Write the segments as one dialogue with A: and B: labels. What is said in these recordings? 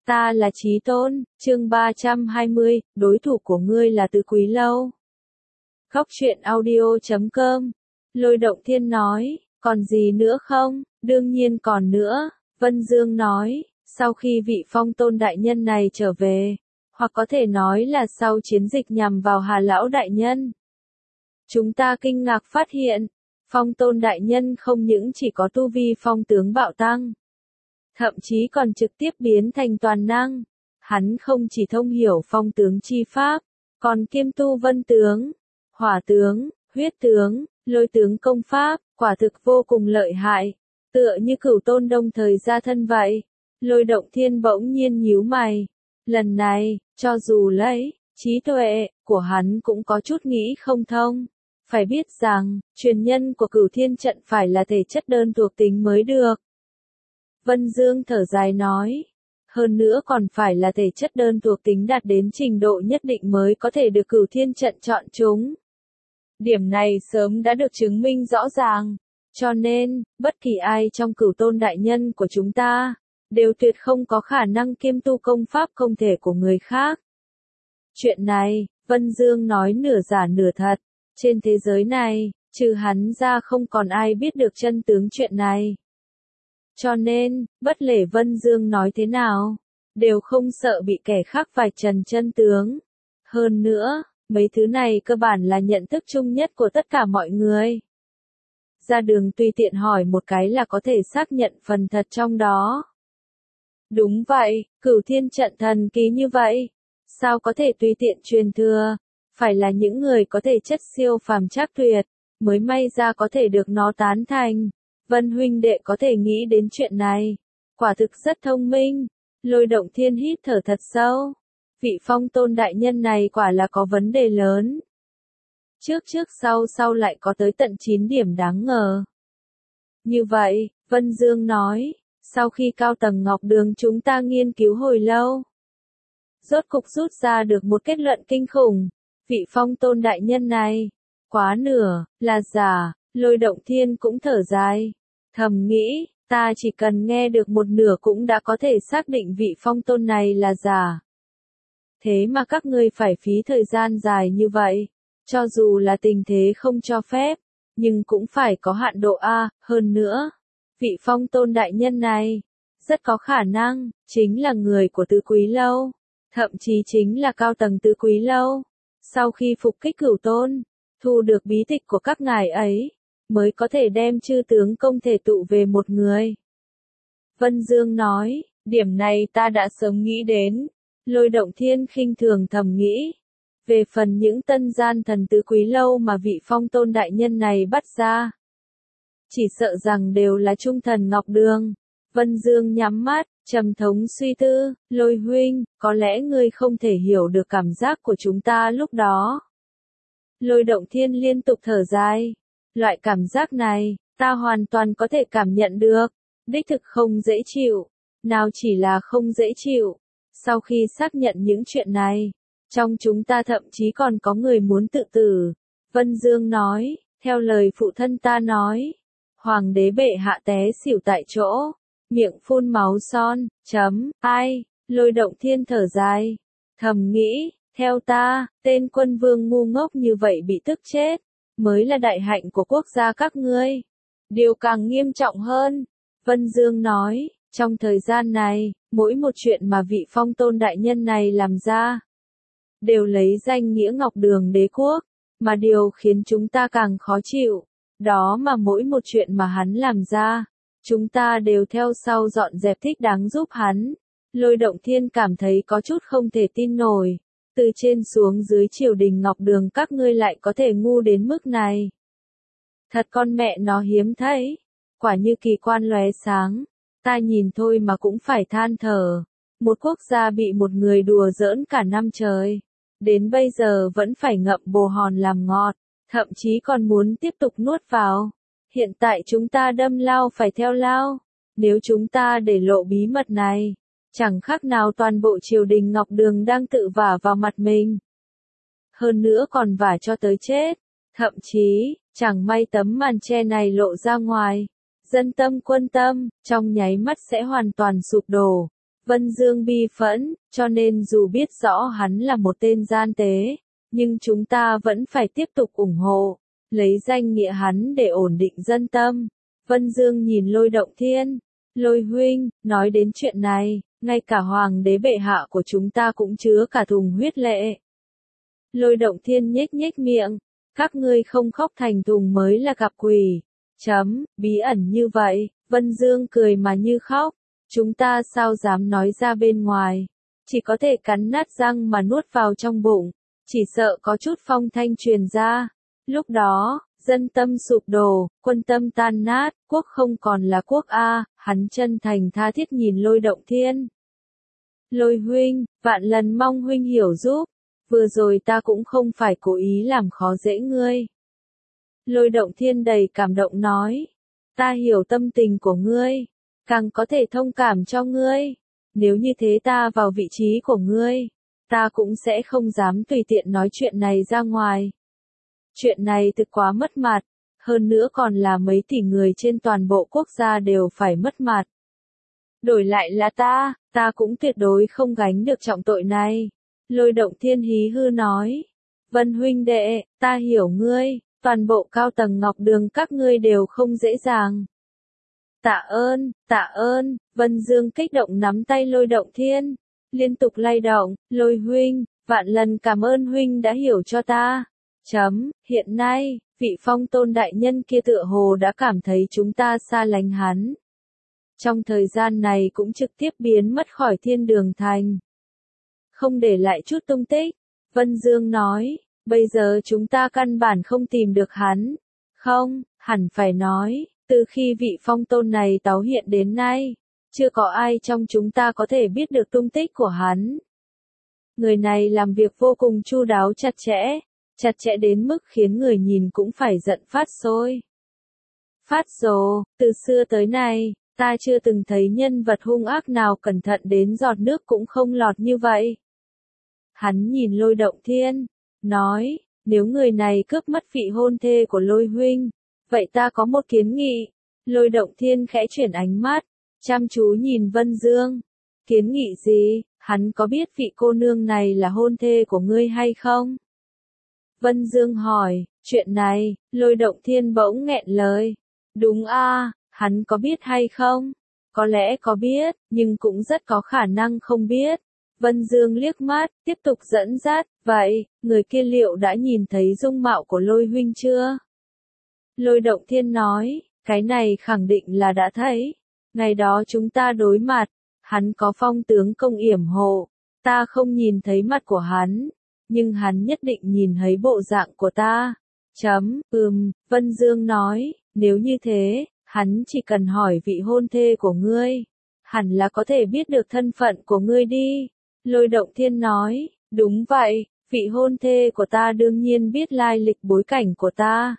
A: Ta là Chí Tôn, chương 320, đối thủ của ngươi là Tứ Quý Lâu. Góc truyện audio.com. Lôi Động Thiên nói, còn gì nữa không? Đương nhiên còn nữa, Vân Dương nói, sau khi vị Phong Tôn đại nhân này trở về, hoặc có thể nói là sau chiến dịch nhằm vào Hà Lão đại nhân. Chúng ta kinh ngạc phát hiện, Phong Tôn đại nhân không những chỉ có tu vi phong tướng bạo tăng, thậm chí còn trực tiếp biến thành toàn năng. Hắn không chỉ thông hiểu phong tướng chi pháp, còn kiêm tu vân tướng, hỏa tướng, huyết tướng, lôi tướng công pháp, quả thực vô cùng lợi hại, tựa như Cửu Tôn đồng thời ra thân vậy. Lôi Động Thiên bỗng nhiên nhíu mày. Lần này, cho dù lấy trí tuệ của hắn cũng có chút nghĩ không thông. Phải biết rằng, truyền nhân của Cửu Thiên trận phải là thể chất đơn thuộc tính mới được. Vân Dương thở dài nói, hơn nữa còn phải là thể chất đơn thuộc tính đạt đến trình độ nhất định mới có thể được Cửu Thiên trận chọn chúng. Điểm này sớm đã được chứng minh rõ ràng, cho nên, bất kỳ ai trong Cửu Tôn đại nhân của chúng ta, đều tuyệt không có khả năng kiêm tu công pháp không thể của người khác. Chuyện này, Vân Dương nói nửa giả nửa thật, trên thế giới này, trừ hắn ra không còn ai biết được chân tướng chuyện này. Cho nên, bất kể Vân Dương nói thế nào, đều không sợ bị kẻ khác vạch trần chân tướng. Hơn nữa, mấy thứ này cơ bản là nhận thức chung nhất của tất cả mọi người. Ra đường tùy tiện hỏi một cái là có thể xác nhận phần thật trong đó. Đúng vậy, Cửu Thiên trận thần kỳ như vậy, sao có thể tùy tiện truyền thừa, phải là những người có thể chất siêu phàm trác tuyệt, mới may ra có thể được nó tán thành. Vân huynh đệ có thể nghĩ đến chuyện này, quả thực rất thông minh. Lôi Động Thiên hít thở thật sâu, vị Phong Tôn đại nhân này quả là có vấn đề lớn. Trước sau lại có tới tận 9 điểm đáng ngờ. Như vậy, Vân Dương nói, sau khi cao tầng Ngọc Đường chúng ta nghiên cứu hồi lâu, rốt cục rút ra được một kết luận kinh khủng, vị Phong Tôn đại nhân này, quá nửa, là giả. Lôi Động Thiên cũng thở dài, thầm nghĩ, ta chỉ cần nghe được một nửa cũng đã có thể xác định vị Phong Tôn này là giả. Thế mà các ngươi phải phí thời gian dài như vậy, cho dù là tình thế không cho phép, nhưng cũng phải có hạn độ A, hơn nữa. Vị Phong Tôn đại nhân này, rất có khả năng, chính là người của Tứ Quý Lâu, thậm chí chính là cao tầng Tứ Quý Lâu. Sau khi phục kích Cửu Tôn, thu được bí tịch của các ngài ấy, mới có thể đem chư tướng công thể tụ về một người. Vân Dương nói, điểm này ta đã sớm nghĩ đến. Lôi Động Thiên khinh thường thầm nghĩ. Về phần những tân gian thần Tứ Quý Lâu mà vị Phong Tôn đại nhân này bắt ra, chỉ sợ rằng đều là trung thần Ngọc Đường. Vân Dương nhắm mắt, trầm thống suy tư, Lôi huynh, có lẽ ngươi không thể hiểu được cảm giác của chúng ta lúc đó. Lôi Động Thiên liên tục thở dài. Loại cảm giác này, ta hoàn toàn có thể cảm nhận được. Đích thực không dễ chịu. Nào chỉ là không dễ chịu. Sau khi xác nhận những chuyện này, trong chúng ta thậm chí còn có người muốn tự tử. Vân Dương nói, theo lời phụ thân ta nói, Hoàng đế bệ hạ té xỉu tại chỗ, miệng phun máu son, ai, Lôi Động Thiên thở dài, thầm nghĩ, theo ta, tên quân vương ngu ngốc như vậy bị tức chết, mới là đại hạnh của quốc gia các ngươi. Điều càng nghiêm trọng hơn, Vân Dương nói, trong thời gian này, mỗi một chuyện mà vị Phong Tôn đại nhân này làm ra, đều lấy danh nghĩa Ngọc Đường đế quốc, mà điều khiến chúng ta càng khó chịu, đó mà mỗi một chuyện mà hắn làm ra, chúng ta đều theo sau dọn dẹp thích đáng giúp hắn. Lôi Động Thiên cảm thấy có chút không thể tin nổi, từ trên xuống dưới triều đình Ngọc Đường các ngươi lại có thể ngu đến mức này. Thật con mẹ nó hiếm thấy, quả như kỳ quan lóe sáng, ta nhìn thôi mà cũng phải than thở. Một quốc gia bị một người đùa giỡn cả năm trời, đến bây giờ vẫn phải ngậm bồ hòn làm ngọt, thậm chí còn muốn tiếp tục nuốt vào. Hiện tại chúng ta đâm lao phải theo lao, nếu chúng ta để lộ bí mật này, chẳng khác nào toàn bộ triều đình Ngọc Đường đang tự vả vào mặt mình. Hơn nữa còn vả cho tới chết, thậm chí, chẳng may tấm màn che này lộ ra ngoài, dân tâm quân tâm, trong nháy mắt sẽ hoàn toàn sụp đổ. Vân Dương bi phẫn, cho nên dù biết rõ hắn là một tên gian tế, nhưng chúng ta vẫn phải tiếp tục ủng hộ, lấy danh nghĩa hắn để ổn định dân tâm. Vân Dương nhìn Lôi Động Thiên, Lôi huynh, nói đến chuyện này, ngay cả hoàng đế bệ hạ của chúng ta cũng chứa cả thùng huyết lệ. Lôi Động Thiên nhếch nhếch miệng, các ngươi không khóc thành thùng mới là gặp quỷ. Bí ẩn như vậy, Vân Dương cười mà như khóc, chúng ta sao dám nói ra bên ngoài, chỉ có thể cắn nát răng mà nuốt vào trong bụng, chỉ sợ có chút phong thanh truyền ra. Lúc đó, dân tâm sụp đổ, quân tâm tan nát, quốc không còn là quốc a, hắn chân thành tha thiết nhìn Lôi Động Thiên. Lôi huynh, vạn lần mong huynh hiểu giúp, vừa rồi ta cũng không phải cố ý làm khó dễ ngươi. Lôi Động Thiên đầy cảm động nói, ta hiểu tâm tình của ngươi, càng có thể thông cảm cho ngươi, nếu như thế ta vào vị trí của ngươi, ta cũng sẽ không dám tùy tiện nói chuyện này ra ngoài. Chuyện này thực quá mất mặt, hơn nữa còn là mấy tỷ người trên toàn bộ quốc gia đều phải mất mặt. Đổi lại là ta cũng tuyệt đối không gánh được trọng tội này. Lôi Động Thiên hí hư nói, Vân huynh đệ, ta hiểu ngươi, toàn bộ cao tầng Ngọc Đường các ngươi đều không dễ dàng. Tạ ơn, Vân Dương kích động nắm tay Lôi Động Thiên, liên tục lay động, Lôi huynh, vạn lần cảm ơn huynh đã hiểu cho ta. Hiện nay, vị Phong Tôn đại nhân kia tựa hồ đã cảm thấy chúng ta xa lánh hắn. Trong thời gian này cũng trực tiếp biến mất khỏi Thiên Đường Thành. Không để lại chút tung tích, Vân Dương nói, bây giờ chúng ta căn bản không tìm được hắn. Không, hẳn phải nói, từ khi vị Phong Tôn này tái hiện đến nay, chưa có ai trong chúng ta có thể biết được tung tích của hắn. Người này làm việc vô cùng chu đáo chặt chẽ đến mức khiến người nhìn cũng phải giận phát sôi. Phát rồ, từ xưa tới nay, ta chưa từng thấy nhân vật hung ác nào cẩn thận đến giọt nước cũng không lọt như vậy. Hắn nhìn Lôi Động Thiên, nói, nếu người này cướp mất vị hôn thê của Lôi huynh, vậy ta có một kiến nghị. Lôi Động Thiên khẽ chuyển ánh mắt, chăm chú nhìn Vân Dương. Kiến nghị gì, hắn có biết vị cô nương này là hôn thê của ngươi hay không? Vân Dương hỏi, chuyện này, Lôi Động Thiên bỗng nghẹn lời. Đúng a, hắn có biết hay không? Có lẽ có biết, nhưng cũng rất có khả năng không biết. Vân Dương liếc mắt, tiếp tục dẫn dắt, vậy, người kia liệu đã nhìn thấy dung mạo của Lôi huynh chưa? Lôi Động Thiên nói, cái này khẳng định là đã thấy. Ngày đó chúng ta đối mặt, hắn có phong tướng công yểm hộ, ta không nhìn thấy mặt của hắn, nhưng hắn nhất định nhìn thấy bộ dạng của ta. Vân Dương nói, nếu như thế, hắn chỉ cần hỏi vị hôn thê của ngươi, hẳn là có thể biết được thân phận của ngươi đi. Lôi Động Thiên nói, đúng vậy, vị hôn thê của ta đương nhiên biết lai lịch bối cảnh của ta.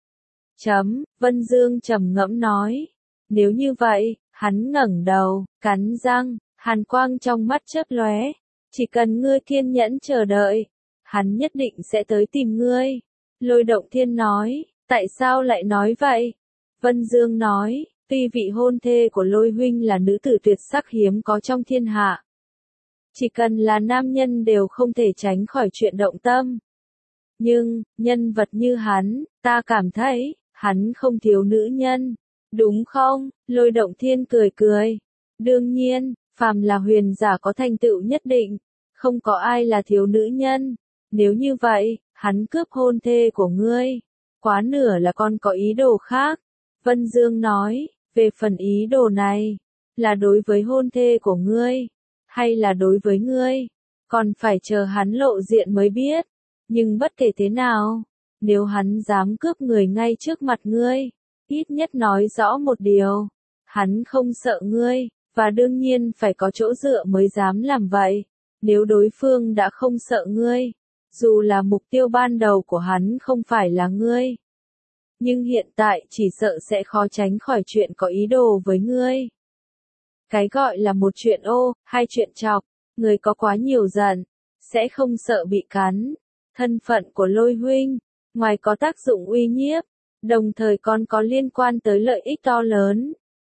A: Vân Dương trầm ngẫm nói, nếu như vậy, hắn ngẩng đầu, cắn răng, hàn quang trong mắt chớp lóe, chỉ cần ngươi kiên nhẫn chờ đợi, hắn nhất định sẽ tới tìm ngươi. Lôi Động Thiên nói, tại sao lại nói vậy? Vân Dương nói, tuy vị hôn thê của Lôi huynh là nữ tử tuyệt sắc hiếm có trong thiên hạ, chỉ cần là nam nhân đều không thể tránh khỏi chuyện động tâm. Nhưng, nhân vật như hắn, ta cảm thấy, hắn không thiếu nữ nhân. Đúng không? Lôi Động Thiên cười cười. Đương nhiên, phàm là huyền giả có thành tựu nhất định, không có ai là thiếu nữ nhân. Nếu như vậy, hắn cướp hôn thê của ngươi, quá nửa là còn có ý đồ khác. Vân Dương nói, về phần ý đồ này, là đối với hôn thê của ngươi, hay là đối với ngươi, còn phải chờ hắn lộ diện mới biết. Nhưng bất kể thế nào, nếu hắn dám cướp người ngay trước mặt ngươi, ít nhất nói rõ một điều, hắn không sợ ngươi, và đương nhiên phải có chỗ dựa mới dám làm vậy. Nếu đối phương đã không sợ ngươi, dù là mục tiêu ban đầu của hắn không phải là ngươi, nhưng hiện tại chỉ sợ sẽ khó tránh khỏi chuyện có ý đồ với ngươi. Cái gọi là một chuyện ô, hai chuyện chọc, người có quá nhiều giận, sẽ không sợ bị cắn. Thân phận của Lôi huynh, ngoài có tác dụng uy nhiếp, đồng thời còn có liên quan tới lợi ích to lớn.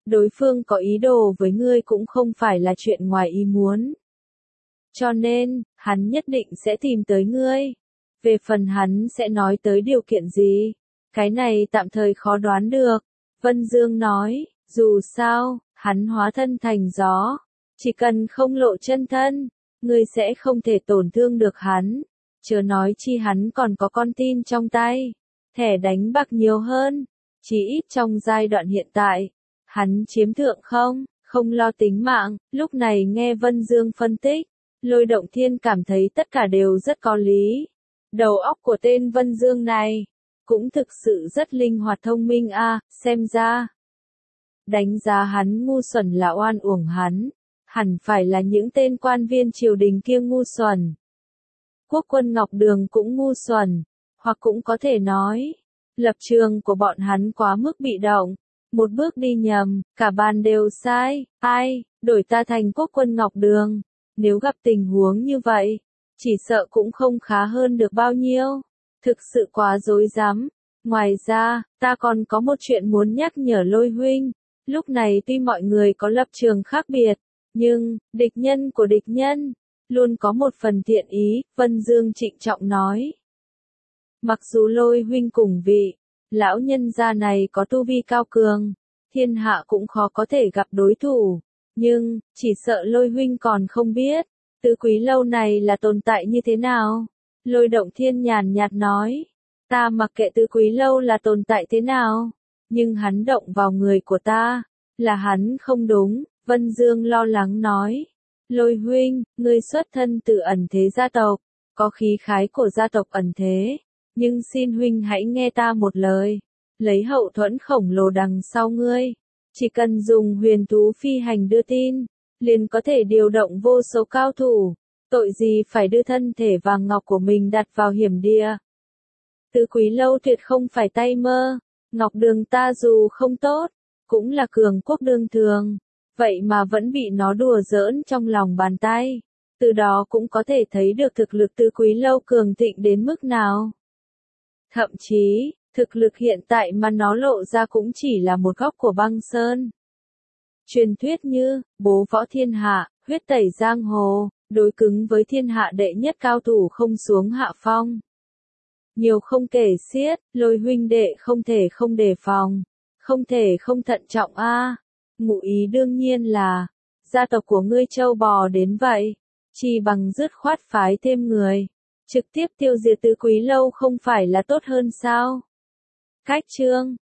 A: đối phương có ý đồ với ngươi cũng không phải là chuyện ngoài ý muốn. Cho nên, hắn nhất định sẽ tìm tới ngươi. Về phần hắn sẽ nói tới điều kiện gì? Cái này tạm thời khó đoán được. Vân Dương nói, dù sao, hắn hóa thân thành gió. Chỉ cần không lộ chân thân, ngươi sẽ không thể tổn thương được hắn. Chớ nói chi hắn còn có con tin trong tay. Thẻ đánh bạc nhiều hơn. Chỉ ít trong giai đoạn hiện tại. Hắn chiếm thượng không lo tính mạng. Lúc này nghe Vân Dương phân tích. Lôi Động Thiên cảm thấy tất cả đều rất có lý. Đầu óc của tên Vân Dương này cũng thực sự rất linh hoạt thông minh a, xem ra. Đánh giá hắn ngu xuẩn là oan uổng hắn. Hẳn phải là những tên quan viên triều đình kia ngu xuẩn. Quốc quân Ngọc Đường cũng ngu xuẩn. Hoặc cũng có thể nói, lập trường của bọn hắn quá mức bị động. Một bước đi nhầm, cả bàn đều sai. Ai, đổi ta thành quốc quân Ngọc Đường. Nếu gặp tình huống như vậy, chỉ sợ cũng không khá hơn được bao nhiêu. Thực sự quá rối rắm. Ngoài ra, ta còn có một chuyện muốn nhắc nhở Lôi huynh. Lúc này tuy mọi người có lập trường khác biệt, nhưng, địch nhân của địch nhân, luôn có một phần thiện ý, Vân Dương trịnh trọng nói. Mặc dù Lôi huynh cùng vị, lão nhân gia này có tu vi cao cường, thiên hạ cũng khó có thể gặp đối thủ. Nhưng, chỉ sợ Lôi huynh còn không biết, Tứ Quý Lâu này là tồn tại như thế nào. Lôi Động Thiên nhàn nhạt nói, ta mặc kệ Tứ Quý Lâu là tồn tại thế nào, nhưng hắn động vào người của ta, là hắn không đúng. Vân Dương lo lắng nói, Lôi huynh, ngươi xuất thân từ ẩn thế gia tộc, có khí khái của gia tộc ẩn thế, nhưng xin huynh hãy nghe ta một lời, lấy hậu thuẫn khổng lồ đằng sau ngươi. Chỉ cần dùng huyền thú phi hành đưa tin, liền có thể điều động vô số cao thủ, tội gì phải đưa thân thể vàng ngọc của mình đặt vào hiểm địa. Tứ Quý Lâu tuyệt không phải tay mơ, Ngọc Đường ta dù không tốt, cũng là cường quốc đương thường, vậy mà vẫn bị nó đùa giỡn trong lòng bàn tay. Từ đó cũng có thể thấy được thực lực Tứ Quý Lâu cường thịnh đến mức nào. Thậm chí, thực lực hiện tại mà nó lộ ra cũng chỉ là một góc của băng sơn. Truyền thuyết như, bố võ thiên hạ, huyết tẩy giang hồ, đối cứng với thiên hạ đệ nhất cao thủ không xuống hạ phong. Nhiều không kể xiết, Lôi huynh đệ không thể không đề phòng, không thể không thận trọng a. Ngụ ý đương nhiên là, gia tộc của ngươi trâu bò đến vậy, chỉ bằng dứt khoát phái thêm người, trực tiếp tiêu diệt Tứ Quý Lâu không phải là tốt hơn sao? Cách chương